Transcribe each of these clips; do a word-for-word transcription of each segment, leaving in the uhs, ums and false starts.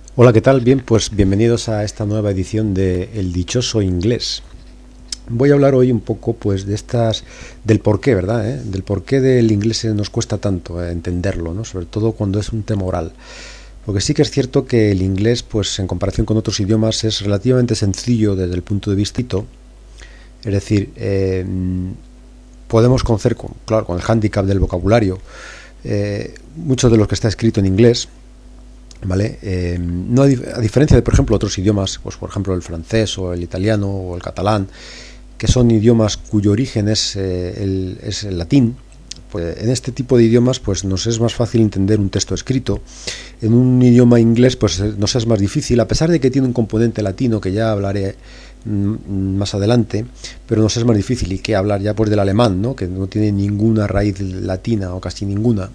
Hola, ¿qué tal? Bien, pues bienvenidos a esta nueva edición de El Dichoso Inglés. Voy a hablar hoy un poco, pues, de estas, del porqué, ¿verdad? ¿Eh? Del porqué del inglés nos cuesta tanto eh, entenderlo, ¿no? Sobre todo cuando es un tema oral. Porque sí que es cierto que el inglés, pues, en comparación con otros idiomas, es relativamente sencillo desde el punto de vista. Es decir, eh, podemos conocer, con, claro, con el hándicap del vocabulario, eh, mucho de lo que está escrito en inglés. ¿Vale? Eh, no a, dif- a diferencia de, por ejemplo, otros idiomas, pues por ejemplo el francés o el italiano o el catalán, que son idiomas cuyo origen es, eh, el, es el latín. Pues en este tipo de idiomas pues nos es más fácil entender un texto escrito. En un idioma inglés pues nos es más difícil, a pesar de que tiene un componente latino que ya hablaré mm, más adelante, pero nos es más difícil. Y que hablar ya pues del alemán, ¿no? Que no tiene ninguna raíz latina o casi ninguna.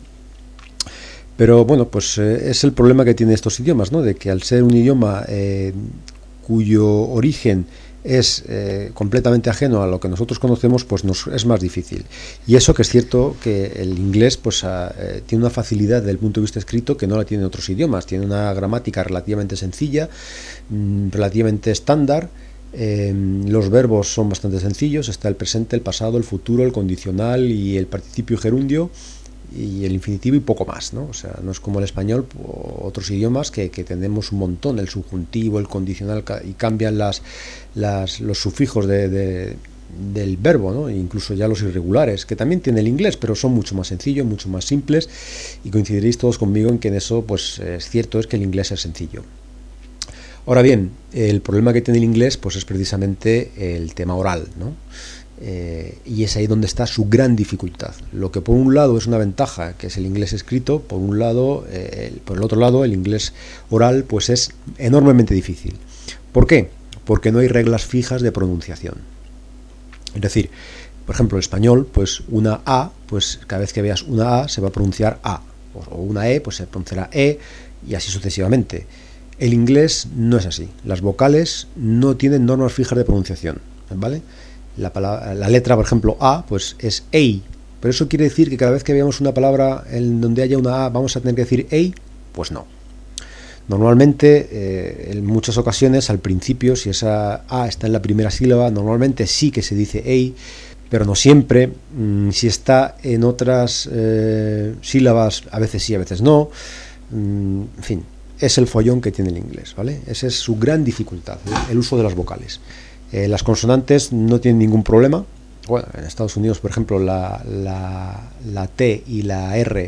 Pero bueno, pues eh, es el problema que tienen estos idiomas, ¿no? De que al ser un idioma eh, cuyo origen es eh, completamente ajeno a lo que nosotros conocemos, pues nos es más difícil. Y eso que es cierto que el inglés pues a, eh, tiene una facilidad desde el punto de vista escrito que no la tienen otros idiomas. Tiene una gramática relativamente sencilla, mmm, relativamente estándar. Eh, los verbos son bastante sencillos. Está el presente, el pasado, el futuro, el condicional y el participio gerundio y el infinitivo y poco más, ¿no? O sea, no es como el español o otros idiomas que, que tenemos un montón, el subjuntivo, el condicional, y cambian las, las los sufijos de, de, del verbo, ¿no? E incluso ya los irregulares, que también tiene el inglés, pero son mucho más sencillos, mucho más simples, y coincidiréis todos conmigo en que en eso, pues es cierto, es que el inglés es sencillo. Ahora bien, el problema que tiene el inglés, pues es precisamente el tema oral, ¿no? Eh, y es ahí donde está su gran dificultad. Lo que por un lado es una ventaja, que es el inglés escrito, por un lado, eh, el, por el otro lado, el inglés oral, pues es enormemente difícil. ¿Por qué? Porque no hay reglas fijas de pronunciación. Es decir, por ejemplo, el español, pues una A, pues cada vez que veas una A se va a pronunciar A, o una E, pues se pronunciará E, y así sucesivamente. El inglés no es así. Las vocales no tienen normas fijas de pronunciación, ¿vale? La, palabra, la letra, por ejemplo, A, pues es EI. Pero eso quiere decir que cada vez que veamos una palabra en donde haya una A, ¿vamos a tener que decir EI? Pues no. Normalmente, eh, en muchas ocasiones, al principio, si esa A está en la primera sílaba, normalmente sí que se dice EI, pero no siempre. Mm, si está en otras eh, sílabas, a veces sí, a veces no. Mm, en fin, es el follón que tiene el inglés, ¿vale? Esa es su gran dificultad, el uso de las vocales. Eh, las consonantes no tienen ningún problema. Bueno, en Estados Unidos, por ejemplo, la, la, la T y la R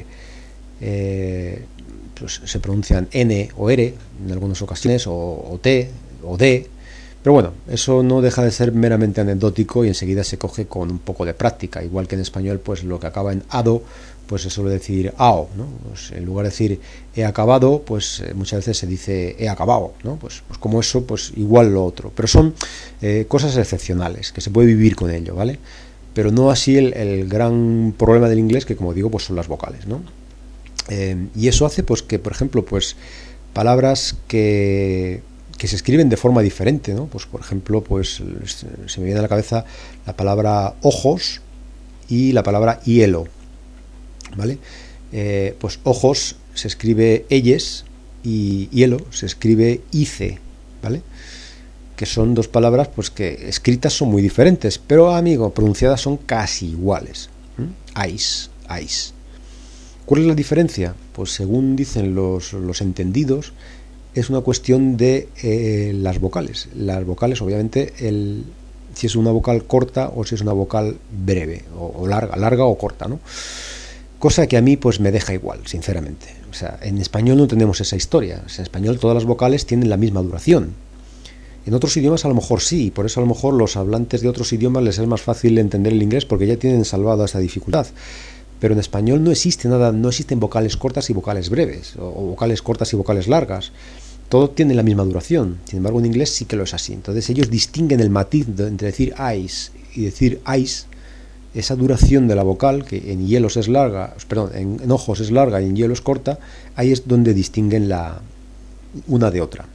eh, pues se pronuncian N o R en algunas ocasiones, o, o T o D. Pero bueno, eso no deja de ser meramente anecdótico y enseguida se coge con un poco de práctica. Igual que en español, pues lo que acaba en ado, pues se suele decir ao, ¿no? Pues en lugar de decir he acabado, pues eh, muchas veces se dice he acabado, ¿no? Pues, pues como eso, pues igual lo otro. Pero son eh, cosas excepcionales, que se puede vivir con ello, ¿vale? Pero no así el, el gran problema del inglés, que como digo, pues son las vocales, ¿no? Eh, y eso hace, pues que, por ejemplo, pues palabras que que se escriben de forma diferente, ¿no? Pues por ejemplo, pues se me viene a la cabeza la palabra ojos y la palabra hielo, ¿vale? Eh, pues ojos se escribe elles y hielo se escribe ice, ¿vale? Que son dos palabras pues que escritas son muy diferentes, pero amigo, pronunciadas son casi iguales. ¿Mm? Ice, ice. ¿Cuál es la diferencia? Pues según dicen los, los entendidos, es una cuestión de eh, las vocales. Las vocales, obviamente, el, si es una vocal corta o si es una vocal breve, o, o larga, larga o corta, ¿no? Cosa que a mí pues me deja igual, sinceramente. O sea, en español no tenemos esa historia. O sea, en español todas las vocales tienen la misma duración. En otros idiomas a lo mejor sí, por eso a lo mejor los hablantes de otros idiomas les es más fácil entender el inglés porque ya tienen salvado esa dificultad. Pero en español no existe nada, no existen vocales cortas y vocales breves, o, o vocales cortas y vocales largas. Todo tiene la misma duración. Sin embargo, en inglés sí que lo es así. Entonces ellos distinguen el matiz de, entre decir ice y decir ice. Esa duración de la vocal, que en hielos es larga, perdón, en, en ojos es larga y en hielo es corta, ahí es donde distinguen la una de otra.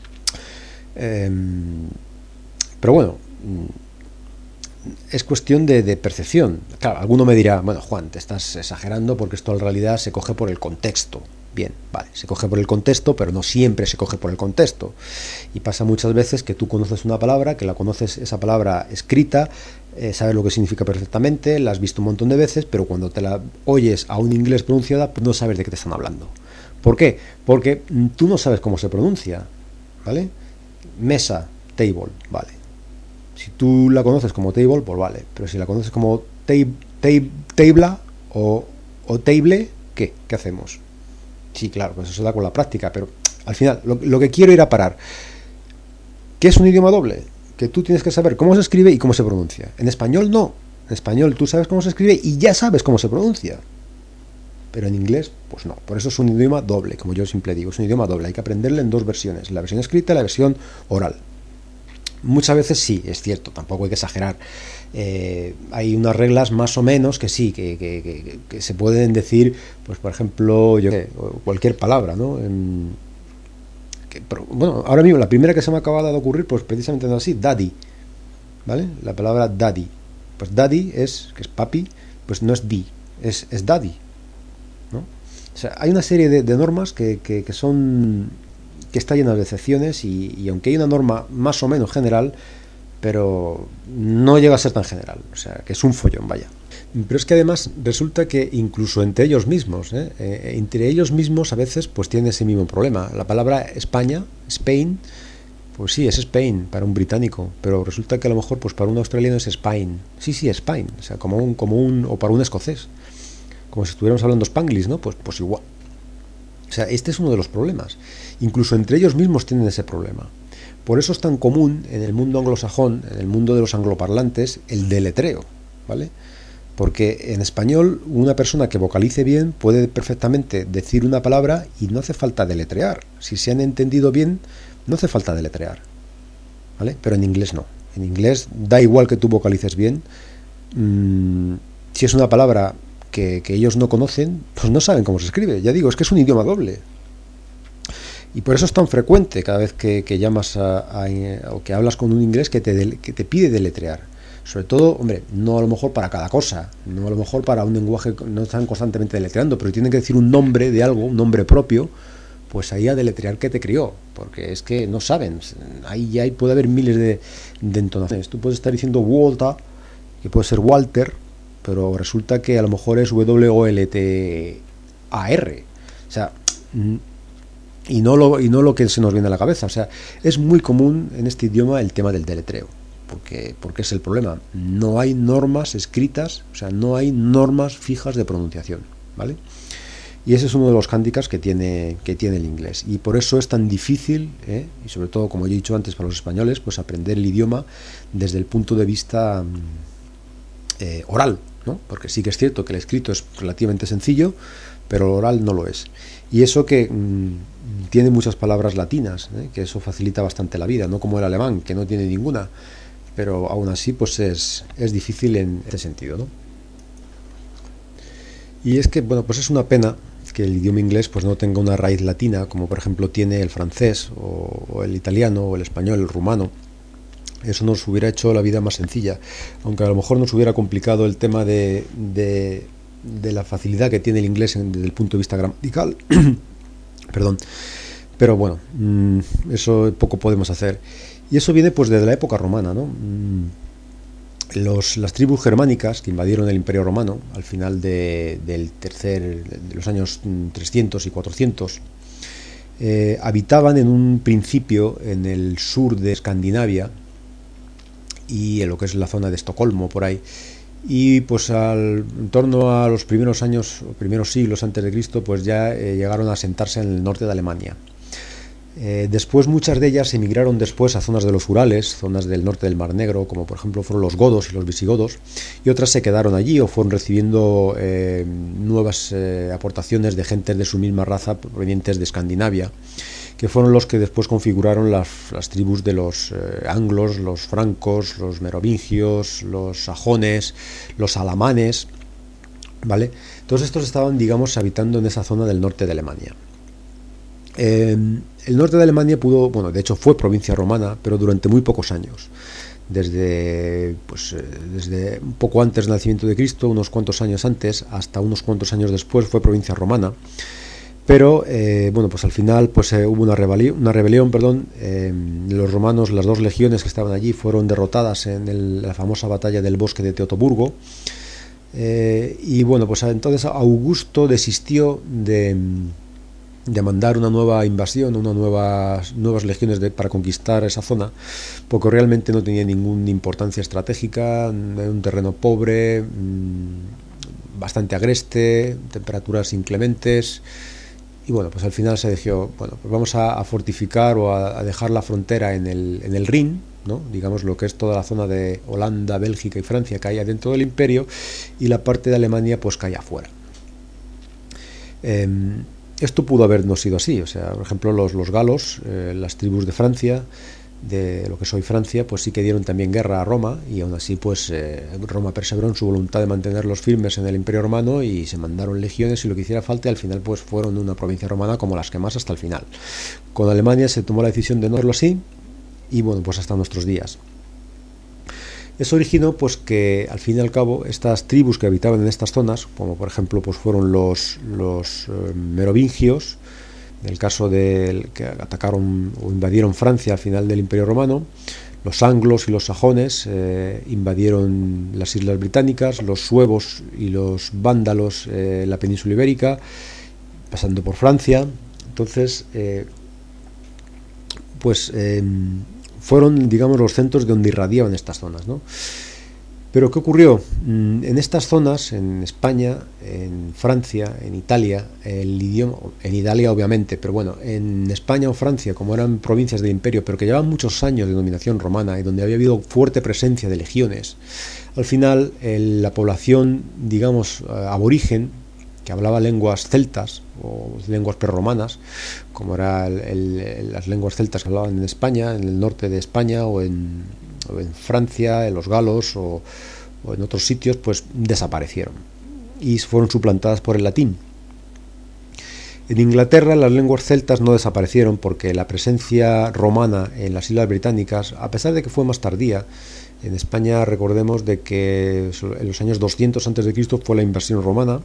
Eh, pero bueno, es cuestión de, de percepción. Claro, alguno me dirá, bueno, Juan, te estás exagerando porque esto en realidad se coge por el contexto. Bien, vale, se coge por el contexto, pero no siempre se coge por el contexto. Y pasa muchas veces que tú conoces una palabra, que la conoces esa palabra escrita, eh, sabes lo que significa perfectamente, la has visto un montón de veces, pero cuando te la oyes a un inglés pronunciada, pues no sabes de qué te están hablando. ¿Por qué? Porque tú no sabes cómo se pronuncia, ¿vale? Mesa, table, vale. Si tú la conoces como table, pues vale. Pero si la conoces como tab, tab, tabla o, o table, ¿qué? ¿Qué hacemos? Sí, claro, pues eso se da con la práctica, pero al final, lo, lo que quiero ir a parar, ¿qué es un idioma doble? Que tú tienes que saber cómo se escribe y cómo se pronuncia. En español no. En español tú sabes cómo se escribe y ya sabes cómo se pronuncia. Pero en inglés, pues no. Por eso es un idioma doble, como yo siempre digo. Es un idioma doble. Hay que aprenderle en dos versiones. La versión escrita y la versión oral. Muchas veces sí, es cierto. Tampoco hay que exagerar. Eh, hay unas reglas más o menos que sí, que, que, que, que se pueden decir, pues por ejemplo, yo sé, cualquier palabra, ¿no? En, que, pero, bueno, ahora mismo la primera que se me acaba de ocurrir, pues precisamente no así, daddy. ¿Vale? La palabra daddy. Pues daddy es, que es papi, pues no es di, es, es daddy. ¿No? O sea, hay una serie de, de normas que, que, que son que está llena de excepciones y, y aunque hay una norma más o menos general, pero no llega a ser tan general, o sea, que es un follón, vaya. Pero es que además resulta que incluso entre ellos mismos, ¿eh? Eh, entre ellos mismos a veces pues tiene ese mismo problema. La palabra España, Spain, pues sí, es Spain para un británico, pero resulta que a lo mejor pues para un australiano es Spain. Sí, sí, Spain, o sea, como un, como un o para un escocés. Como si estuviéramos hablando spanglish, ¿no? Pues, pues igual. O sea, este es uno de los problemas. Incluso entre ellos mismos tienen ese problema. Por eso es tan común en el mundo anglosajón, en el mundo de los angloparlantes, el deletreo, ¿vale? Porque en español una persona que vocalice bien puede perfectamente decir una palabra y no hace falta deletrear. Si se han entendido bien, no hace falta deletrear, ¿vale? Pero en inglés no. En inglés da igual que tú vocalices bien. Mmm, si es una palabra Que, que ellos no conocen, pues no saben cómo se escribe. Ya digo, es que es un idioma doble. Y por eso es tan frecuente cada vez que, que llamas a, a, o que hablas con un inglés que te, de, que te pide deletrear. Sobre todo, hombre, no a lo mejor para cada cosa, no a lo mejor para un lenguaje, no están constantemente deletreando, pero tienen que decir un nombre de algo, un nombre propio, pues ahí a deletrear que te crió, porque es que no saben. Ahí ya hay, puede haber miles de, de entonaciones. Tú puedes estar diciendo Walter, que puede ser Walter, pero resulta que a lo mejor es W O L T A R. O sea, y no, lo, y no lo que se nos viene a la cabeza. O sea, es muy común en este idioma el tema del deletreo. Porque, porque es el problema. No hay normas escritas, o sea, no hay normas fijas de pronunciación, ¿vale? Y ese es uno de los hándicaps que tiene, que tiene el inglés. Y por eso es tan difícil, ¿eh? Y sobre todo, como he dicho antes, para los españoles, pues aprender el idioma desde el punto de vista eh, oral, ¿no? Porque sí que es cierto que el escrito es relativamente sencillo, pero el oral no lo es. Y eso que mmm, tiene muchas palabras latinas, ¿eh? Que eso facilita bastante la vida, no como el alemán, que no tiene ninguna, pero aún así pues es, es difícil en este sentido, ¿no? Y es que, bueno, pues es una pena que el idioma inglés pues no tenga una raíz latina, como por ejemplo tiene el francés, o, o el italiano, o el español, el rumano. Eso nos hubiera hecho la vida más sencilla, aunque a lo mejor nos hubiera complicado el tema de, de, de la facilidad que tiene el inglés en, desde el punto de vista gramatical. Perdón. Pero bueno, mmm, eso poco podemos hacer. Y eso viene pues desde la época romana, ¿no? Los, las tribus germánicas que invadieron el Imperio Romano al final de, del tercer, de los años trescientos y cuatrocientos, eh, habitaban en un principio en el sur de Escandinavia y en lo que es la zona de Estocolmo, por ahí. Y pues al, en torno a los primeros años, primeros siglos antes de Cristo, pues ya eh, llegaron a asentarse en el norte de Alemania. Eh, después muchas de ellas emigraron después a zonas de los Urales, zonas del norte del Mar Negro, como por ejemplo fueron los godos y los visigodos, y otras se quedaron allí o fueron recibiendo eh, nuevas eh, aportaciones de gentes de su misma raza provenientes de Escandinavia, que fueron los que después configuraron las, las tribus de los eh, anglos, los francos, los merovingios, los sajones, los alamanes, ¿vale? Todos estos estaban, digamos, habitando en esa zona del norte de Alemania. Eh, el norte de Alemania pudo, bueno, de hecho fue provincia romana, pero durante muy pocos años. Desde, pues, eh, desde un poco antes del nacimiento de Cristo, unos cuantos años antes, hasta unos cuantos años después fue provincia romana. Pero eh, bueno, pues al final pues eh, hubo una rebelión, una rebelión, perdón. Eh, los romanos, las dos legiones que estaban allí, fueron derrotadas en el, la famosa batalla del bosque de Teutoburgo. Eh, y bueno, pues entonces Augusto desistió de, de mandar una nueva invasión, una nuevas, nuevas legiones de, para conquistar esa zona, porque realmente no tenía ninguna importancia estratégica, era un terreno pobre, mmm, bastante agreste, temperaturas inclementes. Y bueno, pues al final se dijo, bueno, pues vamos a, a fortificar o a, a dejar la frontera en el, en el Rin, ¿no? Digamos lo que es toda la zona de Holanda, Bélgica y Francia caía dentro del imperio, y la parte de Alemania pues caía afuera. Eh, esto pudo habernos sido así, o sea, por ejemplo los, los galos, eh, las tribus de Francia, de lo que soy Francia, pues sí que dieron también guerra a Roma, y aún así pues eh, Roma perseveró en su voluntad de mantenerlos firmes en el Imperio Romano, y se mandaron legiones y lo que hiciera falta, y al final pues fueron una provincia romana como las que más hasta el final. Con Alemania se tomó la decisión de no hacerlo así, y bueno, pues hasta nuestros días. Eso originó pues que al fin y al cabo estas tribus que habitaban en estas zonas, como por ejemplo pues fueron los, los eh, merovingios, en el caso de que atacaron o invadieron Francia al final del Imperio Romano, los anglos y los sajones eh, invadieron las islas británicas, los suevos y los vándalos eh, la península ibérica, pasando por Francia. Entonces, eh, pues eh, fueron, digamos, los centros de donde irradiaban estas zonas, ¿no? Pero ¿qué ocurrió? En estas zonas, en España, en Francia, en Italia, el idioma, en Italia obviamente, pero bueno, en España o Francia, como eran provincias del imperio, pero que llevaban muchos años de dominación romana y donde había habido fuerte presencia de legiones, al final el, la población, digamos, aborigen, que hablaba lenguas celtas o lenguas prerromanas, como eran las lenguas celtas que hablaban en España, en el norte de España o en... o en Francia, en los galos o, o en otros sitios, pues desaparecieron y fueron suplantadas por el latín. En Inglaterra las lenguas celtas no desaparecieron porque la presencia romana en las islas británicas, a pesar de que fue más tardía, en España recordemos de que en los años doscientos antes de Cristo fue la invasión romana.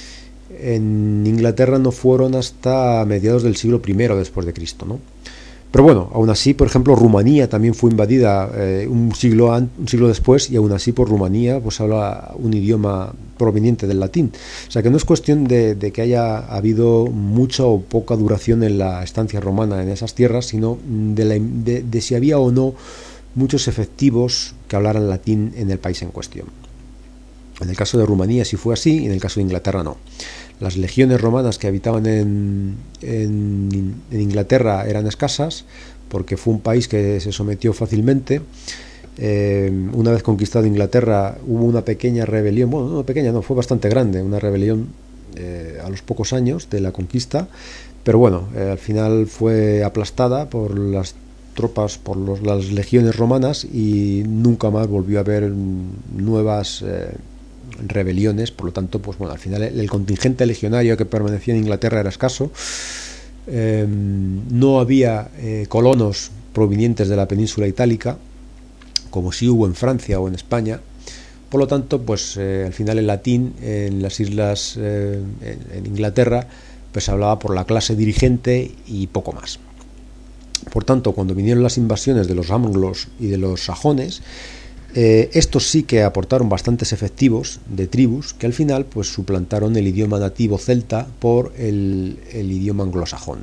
En Inglaterra no fueron hasta mediados del siglo primero después de Cristo, ¿no? Pero bueno, aún así, por ejemplo, Rumanía también fue invadida eh, un siglo an, un siglo después, y aún así por Rumanía pues habla un idioma proveniente del latín. O sea que no es cuestión de, de que haya habido mucha o poca duración en la estancia romana en esas tierras, sino de, la, de, de si había o no muchos efectivos que hablaran latín en el país en cuestión. En el caso de Rumanía sí fue así, y en el caso de Inglaterra no. Las legiones romanas que habitaban en, en, en Inglaterra eran escasas, porque fue un país que se sometió fácilmente. Eh, una vez conquistado Inglaterra hubo una pequeña rebelión, bueno, no pequeña, no, fue bastante grande, una rebelión eh, a los pocos años de la conquista, pero bueno, eh, al final fue aplastada por las tropas, por los, las legiones romanas, y nunca más volvió a haber nuevas eh, rebeliones. Por lo tanto, pues bueno, al final el, el contingente legionario que permanecía en Inglaterra era escaso. Eh, no había eh, colonos provenientes de la península itálica, como sí hubo en Francia o en España. Por lo tanto, pues eh, al final el latín en las islas, eh, en, en Inglaterra, pues se hablaba por la clase dirigente y poco más. Por tanto, cuando vinieron las invasiones de los anglos y de los sajones, Eh, estos sí que aportaron bastantes efectivos de tribus que al final pues suplantaron el idioma nativo celta por el, el idioma anglosajón.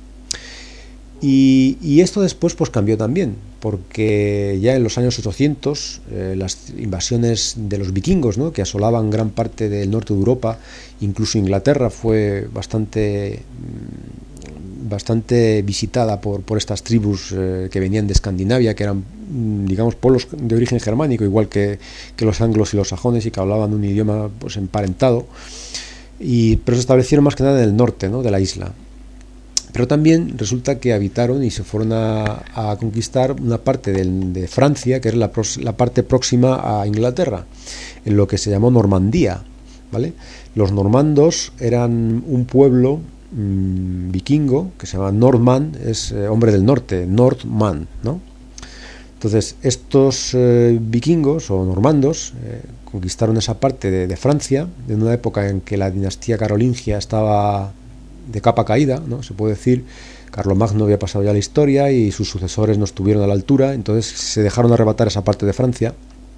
Y, y esto después pues cambió también, porque ya en los años ochocientos eh, las invasiones de los vikingos, ¿no?, que asolaban gran parte del norte de Europa, incluso Inglaterra fue bastante bastante visitada por, por estas tribus eh, que venían de Escandinavia, que eran, digamos, pueblos de origen germánico, igual que, que los anglos y los sajones, y que hablaban un idioma pues emparentado, y, pero se establecieron más que nada en el norte, ¿no?, de la isla. Pero también resulta que habitaron y se fueron a, a conquistar una parte de, de Francia, que es la, la parte próxima a Inglaterra, en lo que se llamó Normandía, ¿vale? Los normandos eran un pueblo mmm, vikingo que se llama Nordman, es eh, hombre del norte, Nordman, ¿no? Entonces estos eh, vikingos o normandos eh, conquistaron esa parte de, de Francia en una época en que la dinastía carolingia estaba de capa caída, ¿no? Se puede decir. Carlomagno había pasado ya la historia y sus sucesores no estuvieron a la altura, entonces se dejaron arrebatar esa parte de Francia.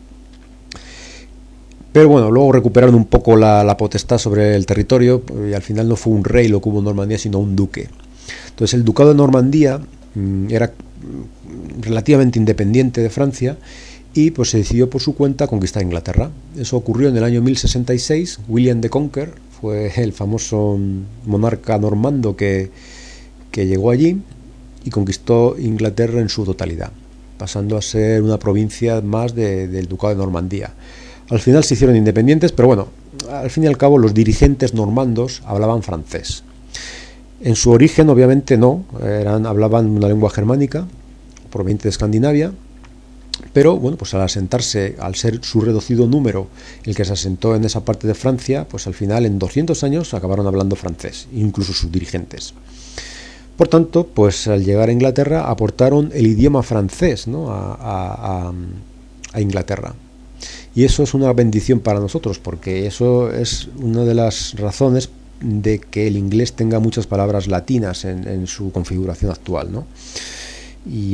Pero bueno, luego recuperaron un poco la, la potestad sobre el territorio y al final no fue un rey lo que hubo en Normandía, sino un duque. Entonces el ducado de Normandía mmm, era relativamente independiente de Francia y pues se decidió por su cuenta conquistar Inglaterra. Eso ocurrió en el año mil sesenta y seis. William the Conqueror fue el famoso monarca normando que, que llegó allí y conquistó Inglaterra en su totalidad, pasando a ser una provincia más de, del ducado de Normandía. Al final se hicieron independientes, pero bueno, al fin y al cabo los dirigentes normandos hablaban francés. En su origen, obviamente, no, eran, hablaban una lengua germánica, proveniente de Escandinavia, pero bueno, pues al asentarse, al ser su reducido número el que se asentó en esa parte de Francia, pues al final en doscientos años acabaron hablando francés, incluso sus dirigentes. Por tanto, pues al llegar a Inglaterra aportaron el idioma francés, ¿no? a, a, a, a Inglaterra. Y eso es una bendición para nosotros, porque eso es una de las razones de que el inglés tenga muchas palabras latinas en, en su configuración actual, ¿no? Y,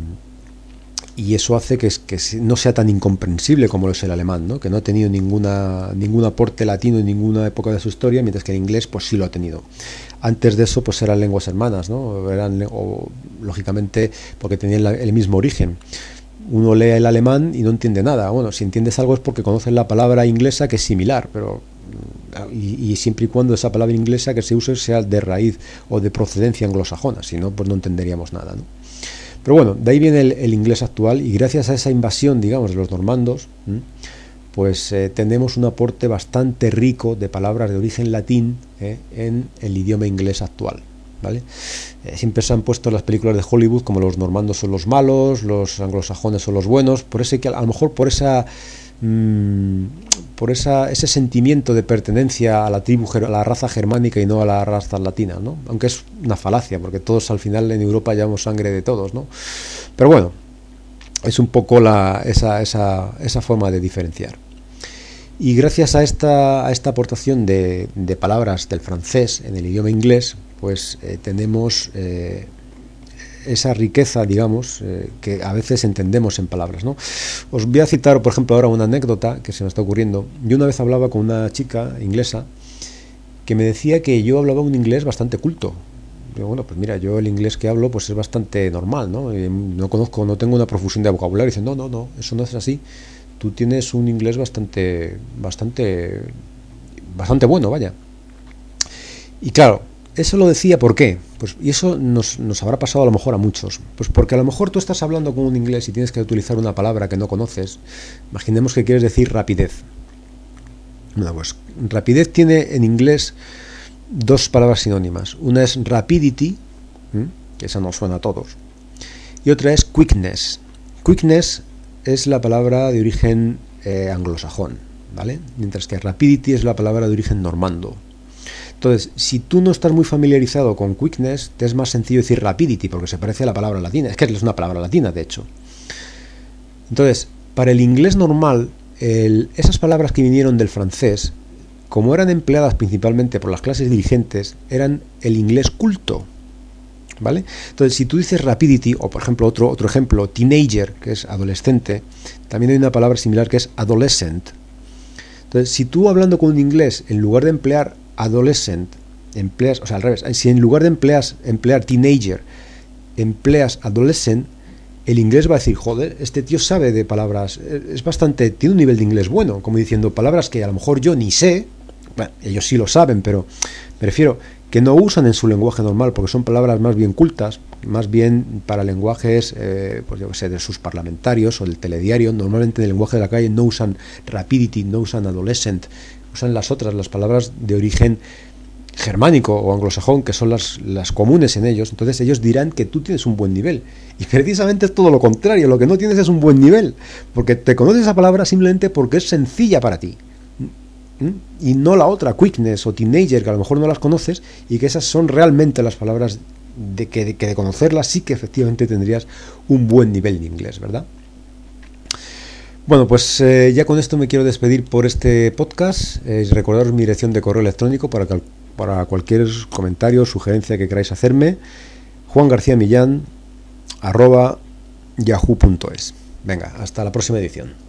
y eso hace que, que no sea tan incomprensible como lo es el alemán, ¿no? Que no ha tenido ninguna, ningún aporte latino en ninguna época de su historia, mientras que el inglés pues sí lo ha tenido. Antes de eso pues eran lenguas hermanas, ¿no? Eran, o, lógicamente porque tenían la, el mismo origen. Uno lee el alemán y no entiende nada. Bueno, si entiendes algo es porque conoces la palabra inglesa que es similar, pero y, y siempre y cuando esa palabra inglesa que se use sea de raíz o de procedencia anglosajona, si no, pues no entenderíamos nada, ¿no? Pero bueno, de ahí viene el, el inglés actual y gracias a esa invasión, digamos, de los normandos, ¿m? pues eh, tenemos un aporte bastante rico de palabras de origen latín eh, en el idioma inglés actual. ¿Vale? Eh, siempre se han puesto en las películas de Hollywood como los normandos son los malos, los anglosajones son los buenos, por ese que a lo mejor por esa mmm, por esa ese sentimiento de pertenencia a la tribu, a la raza germánica y no a la raza latina, ¿no? Aunque es una falacia porque todos al final en Europa llevamos sangre de todos, ¿no? Pero bueno, es un poco la esa esa esa forma de diferenciar. Y gracias a esta a esta aportación de, de palabras del francés en el idioma inglés, pues eh, tenemos eh, esa riqueza, digamos, eh, que a veces entendemos en palabras, ¿no? Os voy a citar, por ejemplo, ahora una anécdota que se me está ocurriendo. Yo una vez hablaba con una chica inglesa que me decía que yo hablaba un inglés bastante culto. Yo, bueno, pues mira, yo el inglés que hablo pues es bastante normal, ¿no? Y no conozco, no tengo una profusión de vocabulario. Dicen, no, no, no, eso no es así. Tú tienes un inglés bastante, bastante, bastante bueno, vaya. Y claro, eso lo decía, ¿por qué? Pues, y eso nos, nos habrá pasado a lo mejor a muchos. Pues porque a lo mejor tú estás hablando con un inglés y tienes que utilizar una palabra que no conoces. Imaginemos que quieres decir rapidez. Bueno, pues rapidez tiene en inglés dos palabras sinónimas. Una es rapidity, ¿eh? Que esa nos suena a todos. Y otra es quickness. Quickness es la palabra de origen eh, anglosajón, ¿vale? Mientras que rapidity es la palabra de origen normando. Entonces, si tú no estás muy familiarizado con quickness, te es más sencillo decir rapidity, porque se parece a la palabra latina. Es que es una palabra latina, de hecho. Entonces, para el inglés normal, el, esas palabras que vinieron del francés, como eran empleadas principalmente por las clases dirigentes, eran el inglés culto, ¿vale? Entonces, si tú dices rapidity, o por ejemplo, otro, otro ejemplo, teenager, que es adolescente, también hay una palabra similar que es adolescent. Entonces, si tú hablando con un inglés, en lugar de emplear adolescent, empleas, o sea, al revés, si en lugar de empleas, emplear teenager, empleas adolescent, el inglés va a decir, joder, este tío sabe de palabras, es bastante, tiene un nivel de inglés bueno, como diciendo palabras que a lo mejor yo ni sé, bueno, ellos sí lo saben, pero me refiero que no usan en su lenguaje normal, porque son palabras más bien cultas, más bien para lenguajes, eh, pues yo que sé, de sus parlamentarios o del telediario. Normalmente en el lenguaje de la calle no usan rapidity, no usan adolescent, usan las otras, las palabras de origen germánico o anglosajón, que son las, las comunes en ellos. Entonces ellos dirán que tú tienes un buen nivel, y precisamente es todo lo contrario. Lo que no tienes es un buen nivel, porque te conoces esa palabra simplemente porque es sencilla para ti, y no la otra, quickness o teenager, que a lo mejor no las conoces, y que esas son realmente las palabras de que de, que de conocerlas sí que efectivamente tendrías un buen nivel de inglés, ¿verdad? Bueno, pues eh, ya con esto me quiero despedir por este podcast. Eh, recordaros mi dirección de correo electrónico para, cal- para cualquier comentario, sugerencia que queráis hacerme, juan garcía millán arroba yahoo punto es. Venga, hasta la próxima edición.